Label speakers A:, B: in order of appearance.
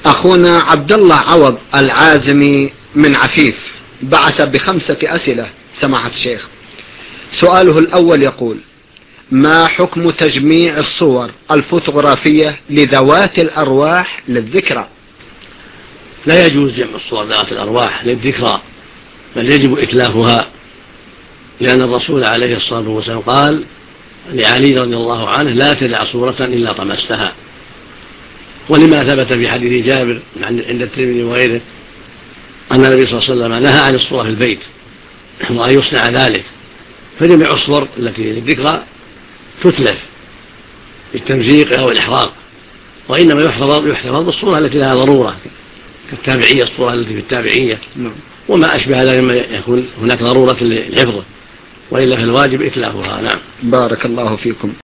A: أخونا عبد الله عوض العازمي من عفيف بعث ب5 أسئلة سماحة الشيخ. سؤاله الأول يقول: ما حكم تجميع الصور الفوتوغرافية لذوات الأرواح للذكرى؟
B: لا يجوز جمع الصور ذوات الأرواح للذكرى، بل يجب إتلافها، لأن الرسول عليه الصلاة والسلام قال لعلي رضي الله عنه: لا تدع صورة إلا طمستها. ولما ثبت في حديث جابر عند الترمذي وغيره أن النبي صلى الله عليه وسلم نهى عن الصورة في البيت وأن يصنع ذلك، فجميع الصور التي للذكرى تتلف بالتمزيق أو الإحراق، وإنما يحتفظ بالصورة التي لها ضرورة كالتابعية، الصورة التي في التابعية وما أشبه ذلك مما يكون هناك ضرورة للحفظ، وإلا فالواجب إتلافها. نعم.
A: بارك الله فيكم.